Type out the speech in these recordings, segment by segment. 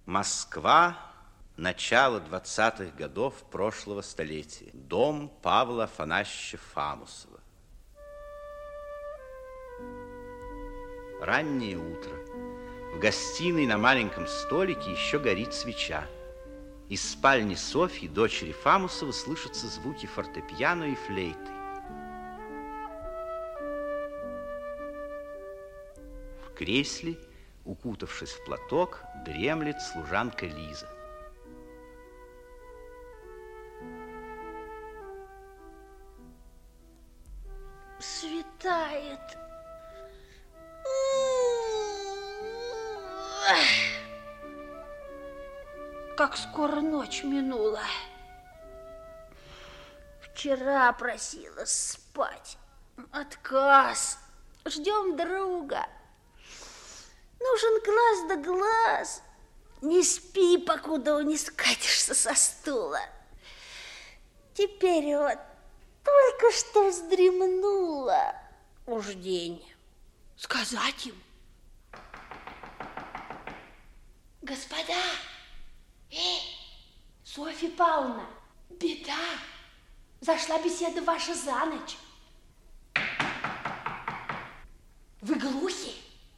Москва, начало 20-х годов прошлого столетия. Дом Павла Афанасьевича Фамусова. Раннее утро. В гостиной на маленьком столике еще горит свеча. Из спальни Софьи, дочери Фамусова, слышатся звуки фортепиано и флейты. В кресле, укутавшись в платок, дремлет служанка Лиза. Светает. Как скоро ночь минула. Вчера просила спать. Отказ. Ждем друга. Нужен глаз да глаз. Не спи, покуда не скатишься со стула. Теперь вот только что вздремнула. Уж день. Сказать им. Господа, Софья Павловна, беда. Зашла беседа ваша за ночь. Вы глухи?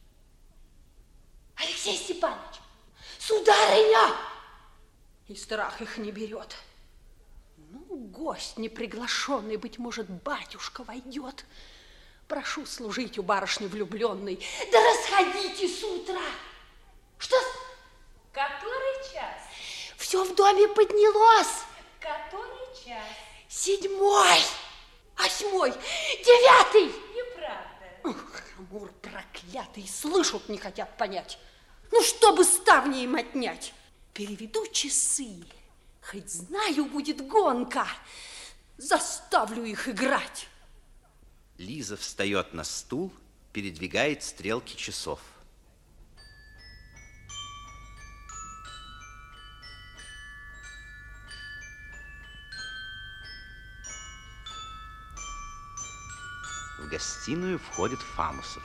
Алексей Степанович, сударыня! И страх их не берет. Ну, гость неприглашенный, быть может, батюшка войдет. Прошу служить у барышни влюбленной. Да расходитесь с утра. Что? Который час? Все в доме поднялось. Который час? 7, 8, 9. Неправда. Ох, Амур проклятый, слышат, не хотят понять. Ну, чтобы ставни им отнять. Переведу часы. Хоть знаю, будет гонка. Заставлю их играть. Лиза встает на стул, передвигает стрелки часов. В гостиную входит Фамусов.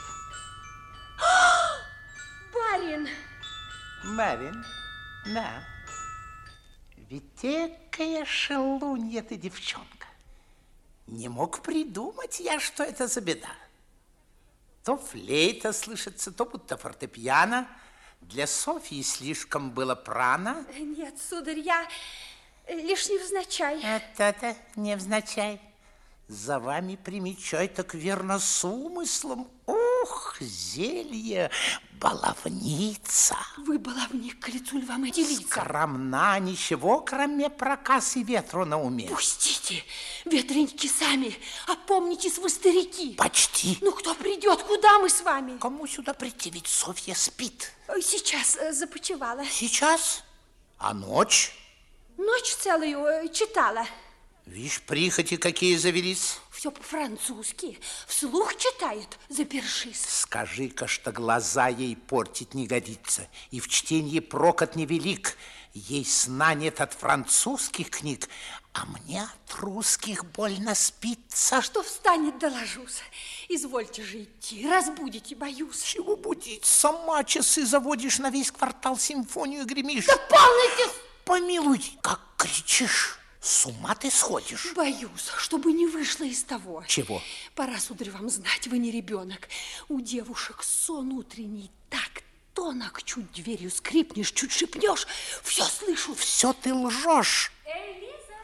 Барин! Барин, да. Ведь экая шелунья ты, девчонка. Не мог придумать я, что это за беда. То флейта слышится, то будто фортепиано. Для Софьи слишком было прано. Нет, сударь, я лишь невзначай. Это невзначай. За вами примечай, так верно с умыслом. Ух, зелье, баловница. Вы баловник, к лицу ль вам эти лица? Скромна, ничего, кроме проказ и ветру на уме. Пустите, ветреники сами, опомнитесь вы, старики. Почти. Ну, кто придет, куда мы с вами? Кому сюда прийти, ведь Софья спит. Сейчас започивала. Сейчас? А ночь? Ночь целую читала. Вишь, прихоти какие завелись. Все по-французски. Вслух читает, запершись. Скажи-ка, что глаза ей портить не годится, и в чтении прокат невелик. Ей сна нет от французских книг, а мне от русских больно спится. Что встанет, доложусь. Извольте же идти, разбудите, боюсь. Чего будить? Сама часы заводишь, на весь квартал симфонию гремишь. Да полноте! Помилуй, как кричишь. С ума ты сходишь? Боюсь, чтобы не вышло из того. Чего? Пора, сударь, вам знать, вы не ребенок. У девушек сон утренний так тонок, чуть дверью скрипнешь, чуть шепнешь, все слышу. Все ты лжешь. Лиза!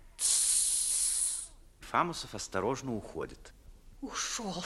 Фамусов осторожно уходит. Ушел.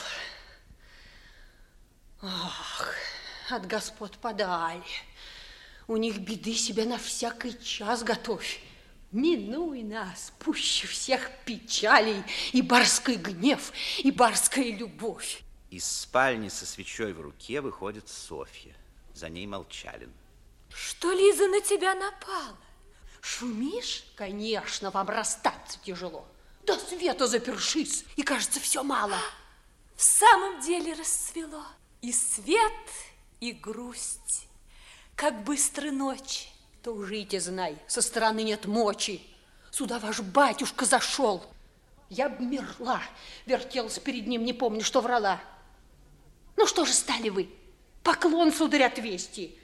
Ах, от господ подали. У них беды себе на всякий час готовь. Минуй нас, пуще всех печалей, и барский гнев, и барская любовь. Из спальни со свечой в руке выходит Софья. За ней Молчалин. Что Лиза на тебя напала? Шумишь? Конечно, вам расстаться тяжело. До света запершись, и, кажется, все мало. В самом деле расцвело. И свет, и грусть. Как быстро ночи. Тужите, знай, со стороны нет мочи. Сюда ваш батюшка зашел. Я обмерла, вертелась перед ним, не помню, что врала. Ну что же стали вы? Поклон, сударь, отвести.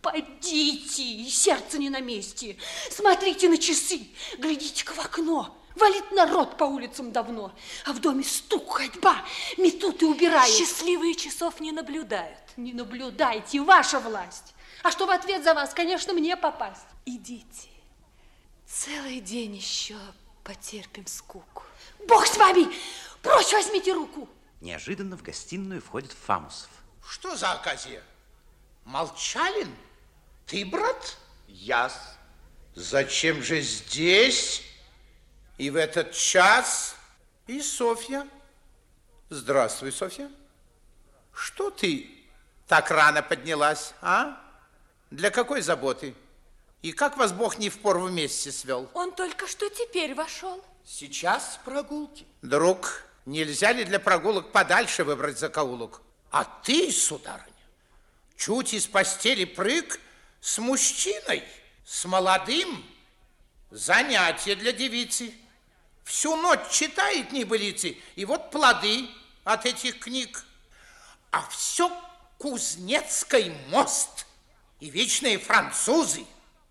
Подите, сердце не на месте. Смотрите на часы, глядите-ка в окно. Валит народ по улицам давно, а в доме стук, ходьба, метут и убирают. Счастливые часов не наблюдают. Не наблюдайте, ваша власть. А что в ответ за вас, конечно, мне попасть. Идите. Целый день еще потерпим скуку. Бог с вами! Прочь возьмите руку! Неожиданно в гостиную входит Фамусов. Что за оказия? Молчалин? Ты, брат? Я-с. Зачем же здесь и в этот час? И Софья. Здравствуй, Софья. Что ты так рано поднялась, а? Для какой заботы? И как вас Бог не впору вместе свел? Он только что теперь вошел. Сейчас прогулки. Друг, нельзя ли для прогулок подальше выбрать закоулок? А ты, сударыня, чуть из постели прыг с мужчиной, с молодым. Занятие для девицы. Всю ночь читает небылицы, и вот плоды от этих книг. А все Кузнецкий мост и вечные французы.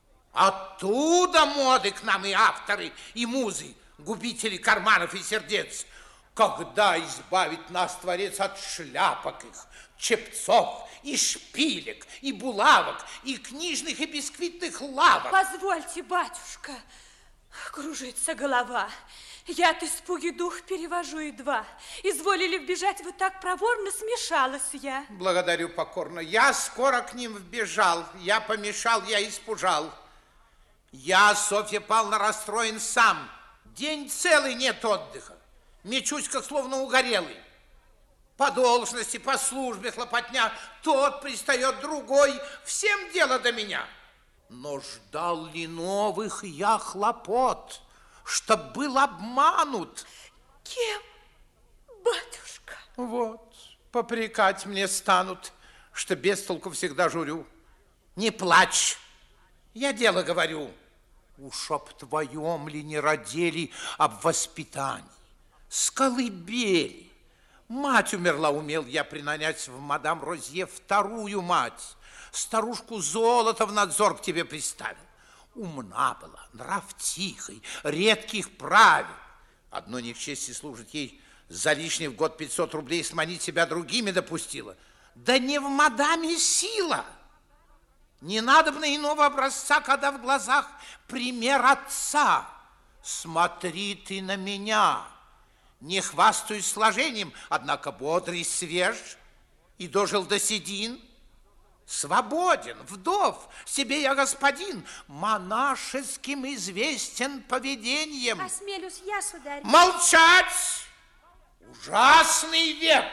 Оттуда моды к нам и авторы, и музы, губители карманов и сердец. Когда избавит нас Творец от шляпок их, чепцов, и шпилек, и булавок, и книжных и бисквитных лавок? Позвольте, батюшка, кружится голова. Я от испуги дух перевожу едва. Изволили вбежать вы так проворно, смешалась я. Благодарю покорно. Я скоро к ним вбежал. Я помешал, я испужал. Я, Софья Павловна, расстроен сам. День целый нет отдыха. Мечусь, как словно угорелый. По должности, по службе хлопотня. Тот пристает, другой. Всем дело до меня. Но ждал ли новых я хлопот, чтоб был обманут? Кем, батюшка? Вот, попрекать мне станут, что без толку всегда журю. Не плачь, я дело говорю. Уж об твоем ли не родили об воспитании, с колыбели. Мать умерла, умел я принанять в мадам Розье вторую мать. Старушку золото в надзор к тебе приставил. Умна была, нрав тихий, редких правил. Одно не в чести служить ей, за лишний в год 500 рублей сманить себя другими допустила. Да не в мадаме сила. Не надобно иного образца, когда в глазах пример отца. Смотри ты на меня. Не хвастаюсь сложением, однако бодрый, свеж, и дожил до седин. Свободен, вдов, себе я господин, монашеским известен поведением. Осмелюсь я, сударь. Молчать! Ужасный век!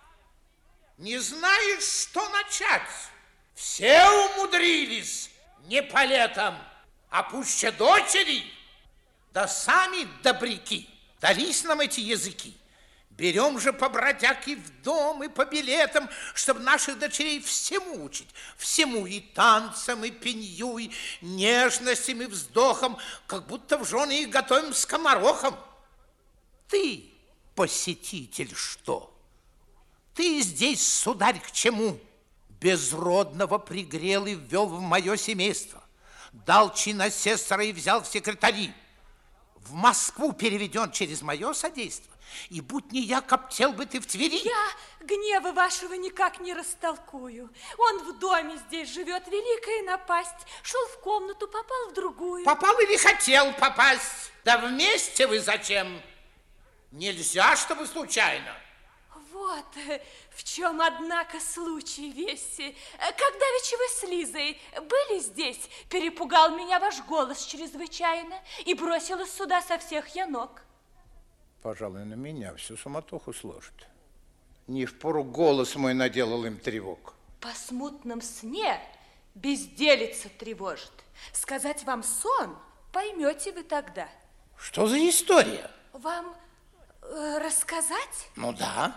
Не знаешь, что начать? Все умудрились не по летам, а пуще дочери, да сами добряки. Дались нам эти языки. Берем же по бродяг и в дом, и по билетам, чтобы наших дочерей всему учить. Всему, и танцам, и пенью, и нежностям, и вздохам, как будто в жены их готовим скоморохом. Ты, посетитель, что? Ты здесь, сударь, к чему? Безродного пригрел и ввел в мое семейство. Дал чин асессора и взял в секретари. В Москву переведен через мое содействие. И будь не я, коптел бы ты в Твери. Я гнева вашего никак не растолкую. Он в доме здесь живет, великая напасть. Шел в комнату, попал в другую. Попал или хотел попасть? Да вместе вы зачем? Нельзя, чтобы случайно. Вот в чем, однако, случай весь. Когда ведь вы с Лизой были здесь, перепугал меня ваш голос чрезвычайно и бросилась сюда со всех я ног. Пожалуй, на меня всю суматоху сложит. Не впору голос мой наделал им тревог. По смутном сне безделица тревожит. Сказать вам сон, поймете вы тогда. Что за история? Вам рассказать? Ну да.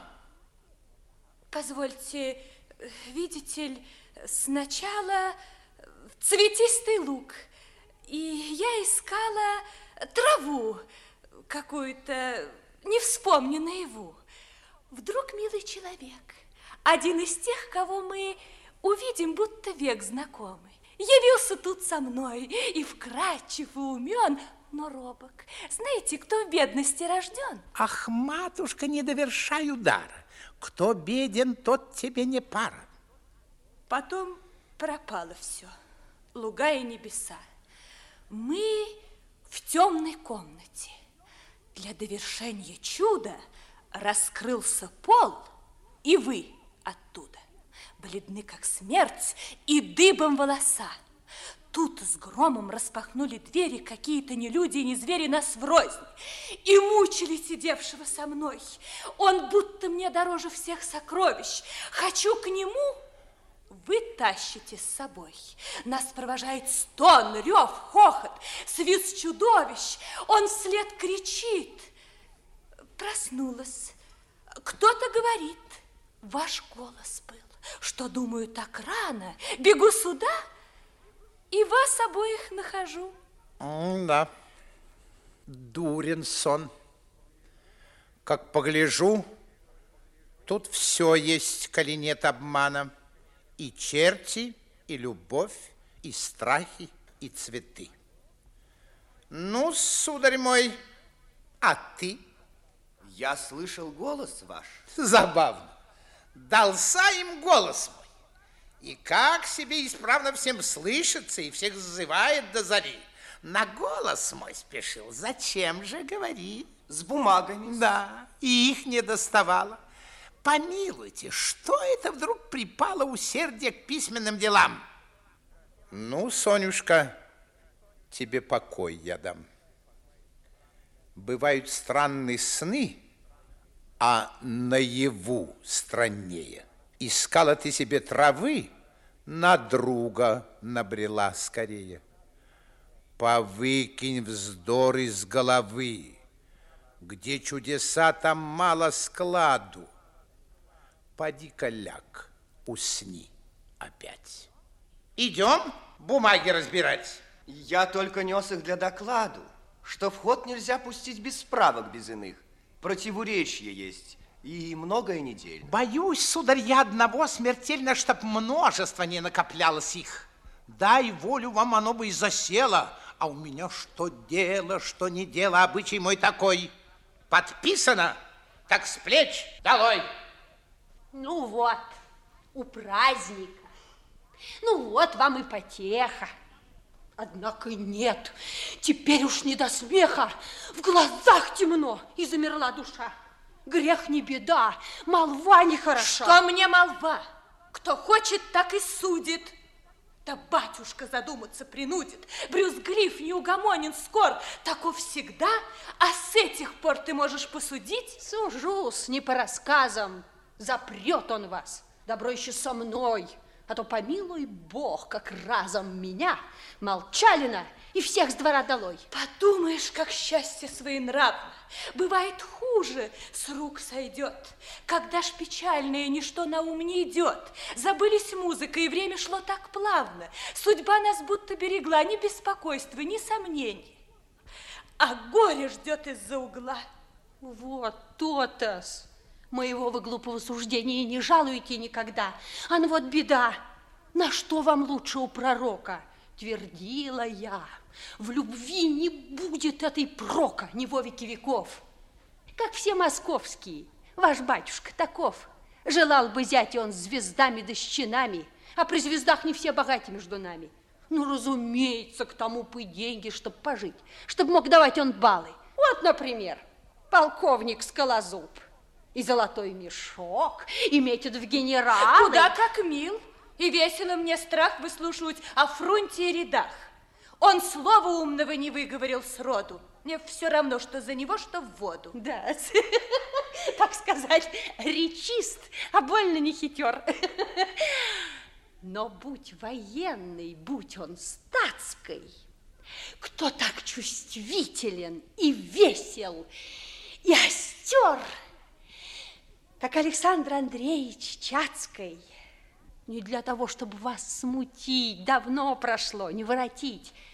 Позвольте, видите ли, сначала цветистый луг, и я искала траву какую-то, не вспомню наяву. Вдруг милый человек, один из тех, кого мы увидим, будто век знакомый. явился тут со мной, и вкрадчив, и умен, но робок. Знаете, кто в бедности рожден? Ах, матушка, не довершай удара. Кто беден, тот тебе не пара. Потом пропало все, луга и небеса. Мы в темной комнате. Для довершения чуда раскрылся пол, и вы оттуда, бледны как смерть, и дыбом волоса. Тут с громом распахнули двери какие-то не люди и не звери нас врознь, и мучили сидевшего со мной. Он будто мне дороже всех сокровищ. Хочу к нему, вы тащите с собой. Нас провожает стон, рев, хохот, свист чудовищ. Он вслед кричит. Проснулась. Кто-то говорит, ваш голос был. Что, думаю, так рано? Бегу сюда и вас обоих нахожу. Да, дурен сон. Как погляжу, тут все есть, коли нет обмана. И черти, и любовь, и страхи, и цветы. Ну, сударь мой, а ты? Я слышал голос ваш. Забавно. Дался им голос мой. И как себе исправно всем слышится, и всех зазывает до зари. На голос мой спешил. Зачем же, говори? С бумагами. Да, и их не доставало. Помилуйте, что это вдруг припало усердие к письменным делам? Ну, Сонюшка, тебе покой я дам. Бывают странные сны, а наяву страннее. Искала ты себе травы, на друга набрела скорее. Повыкинь вздор из головы, где чудеса, там мало складу. Поди-ка ляг, усни опять. Идем бумаги разбирать. Я только нес их для докладу, что в ход нельзя пустить без справок, без иных. Противоречие есть, и многое недель. Боюсь, сударь, я одного смертельно, чтоб множество не накоплялось их. Дай волю вам, оно бы и засело. А у меня что дело, что не дело, обычай мой такой. Подписано, так с плеч долой. Ну вот, у праздника. Ну вот вам и потеха. Однако нет, теперь уж не до смеха. В глазах темно, и замерла душа. Грех не беда, молва не хороша. Что мне молва? Кто хочет, так и судит. Да батюшка задуматься принудит. Брюзглив, неугомонен, скор. Таков всегда, а с этих пор ты можешь посудить? Сужусь не по рассказам. Запрет он вас, добро еще со мной, а то помилуй Бог, как разом меня, Молчалина и всех с двора долой. Подумаешь, как счастье своенравно. Бывает хуже, с рук сойдет. Когда ж печальное, ничто на ум не идет. Забылись музыка, и время шло так плавно. Судьба нас будто берегла, ни беспокойства, ни сомнений. А горе ждет из-за угла. Вот то-то-с. Моего вы глупого суждения не жалуете никогда. А ну вот беда. На что вам лучше у пророка? Твердила я. В любви не будет этой прока ни во веки веков. Как все московские. Ваш батюшка таков. Желал бы зять он звездами да щенами, а при звездах не все богаты между нами. Ну, разумеется, к тому бы деньги, чтоб пожить, чтоб мог давать он баллы. Вот, например, полковник Скалозуб. И золотой мешок, и метит в генералы. Куда как мил, и весело мне страх выслушивать о фронте и рядах. Он слова умного не выговорил сроду. Мне все равно, что за него, что в воду. Да, так сказать, речист, а больно не хитер. Но будь военный, будь он статской, кто так чувствителен и весел, и остер, как Александр Андреевич Чацкой. Не для того, чтобы вас смутить, давно прошло, не воротить.